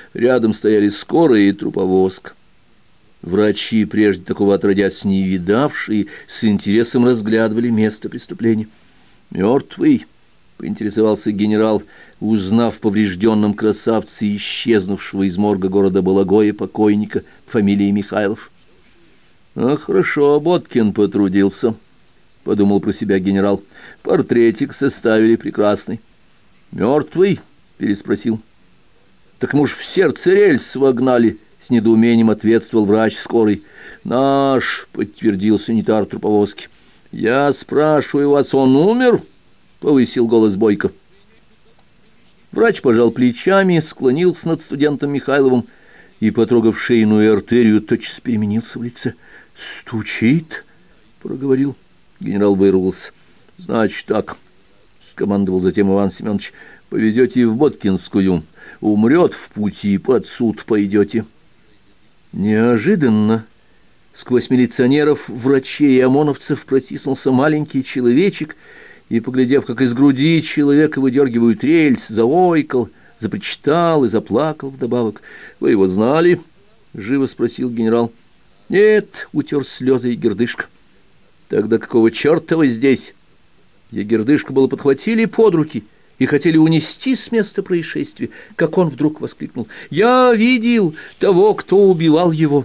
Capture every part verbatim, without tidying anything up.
Рядом стояли скорая и труповозка. Врачи, прежде такого отродясь не видавшие, с интересом разглядывали место преступления. «Мертвый?» — поинтересовался генерал, узнав поврежденном красавце исчезнувшего из морга города Балагоя покойника фамилии Михайлов. «А хорошо, Боткин потрудился», — подумал про себя генерал. «Портретик составили прекрасный». «Мертвый?» — переспросил. «Так мы уж в сердце рельс вогнали», — с недоумением ответствовал врач скорой. «Наш», — подтвердил санитар труповозки. «Я спрашиваю вас, он умер?» — повысил голос Бойко. Врач пожал плечами, склонился над студентом Михайловым и, потрогав шейную артерию, тотчас переменился в лице. «Стучит?» — проговорил. Генерал вырвался. «Значит так», — командовал затем Иван Семенович, — «повезете в Боткинскую. Умрет в пути, под суд пойдете». Неожиданно сквозь милиционеров, врачей и ОМОНовцев протиснулся маленький человечек и, поглядев, как из груди человека выдергивают рельс, заойкал, запричитал и заплакал вдобавок. «Вы его знали?» — живо спросил генерал. «Нет», — утер слезы Егердышка. «Тогда какого черта вы здесь?» Егердышку было подхватили под руки и хотели унести с места происшествия, как он вдруг воскликнул: «Я видел того, кто убивал его!»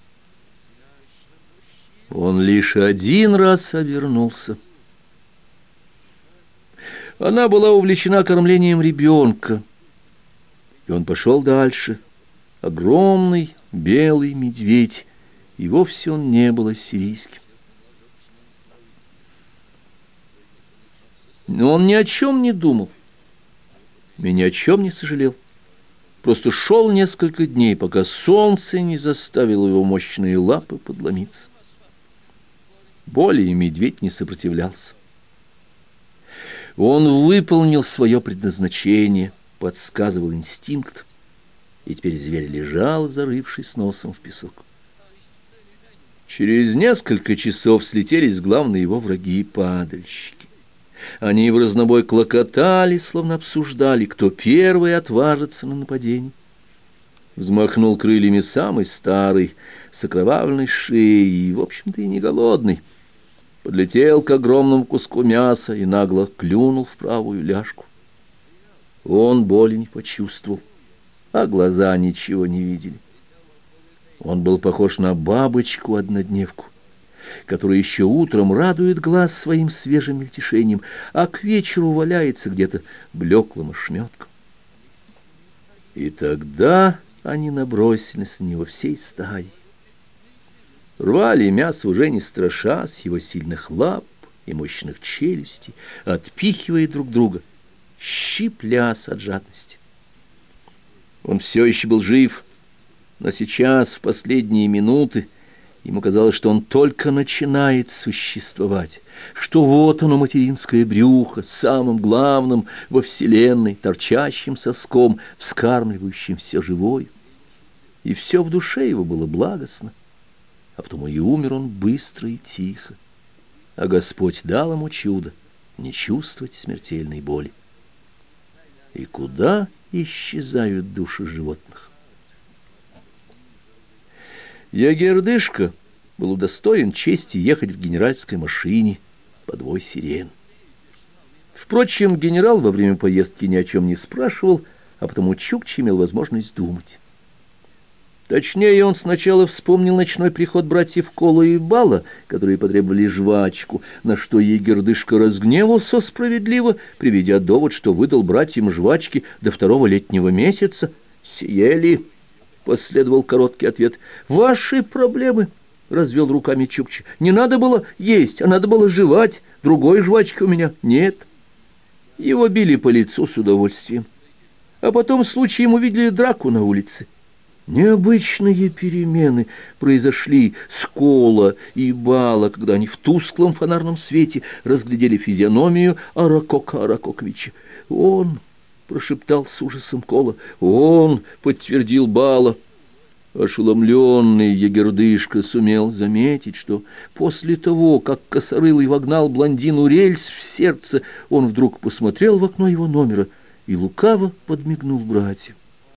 Он лишь один раз обернулся. Она была увлечена кормлением ребенка, и он пошел дальше. Огромный белый медведь, и вовсе он не был ассирийским. Но он ни о чем не думал и ни о чем не сожалел. Просто шел несколько дней, пока солнце не заставило его мощные лапы подломиться. Более медведь не сопротивлялся. Он выполнил свое предназначение, подсказывал инстинкт, и теперь зверь лежал, зарывшись носом в песок. Через несколько часов слетелись главные его враги — падальщики. Они в разнобой клокотали, словно обсуждали, кто первый отважится на нападение. Взмахнул крыльями самый старый, с окровавленной шеей, и, в общем-то, и не голодный. Подлетел к огромному куску мяса и нагло клюнул в правую ляжку. Он боли не почувствовал, а глаза ничего не видели. Он был похож на бабочку-однодневку, которая еще утром радует глаз своим свежим мельтешением, а к вечеру валяется где-то блеклым ошметком. И тогда они набросились на него всей стаей. Рвали мясо уже не страша, с его сильных лап и мощных челюстей, отпихивая друг друга, щиплясь от жадности. Он все еще был жив, но сейчас, в последние минуты, ему казалось, что он только начинает существовать, что вот оно, материнское брюхо, самым главным во вселенной, торчащим соском, вскармливающим все живое. И все в душе его было благостно, а потому и умер он быстро и тихо, а Господь дал ему чудо не чувствовать смертельной боли. И куда исчезают души животных? Ягердышка был удостоен чести ехать в генеральской машине под вой сирен. Впрочем, генерал во время поездки ни о чем не спрашивал, а потому Чукча имел возможность думать. Точнее, он сначала вспомнил ночной приход братьев Кола и Бала, которые потребовали жвачку, на что егердышка разгневался справедливо, приведя довод, что выдал братьям жвачки до второго летнего месяца. «Съели», — последовал короткий ответ. «Ваши проблемы», — развел руками Чукча. «Не надо было есть, а надо было жевать. Другой жвачки у меня нет». Его били по лицу с удовольствием. А потом случаем увидели драку на улице. Необычные перемены произошли с Кола и Бала, когда они в тусклом фонарном свете разглядели физиономию Аракока Аракоковича. «Он!» — прошептал с ужасом Кола. «Он!» — подтвердил Бала. Ошеломленный егердышка сумел заметить, что после того, как Косорылый вогнал блондину рельс в сердце, он вдруг посмотрел в окно его номера и лукаво подмигнул братьям.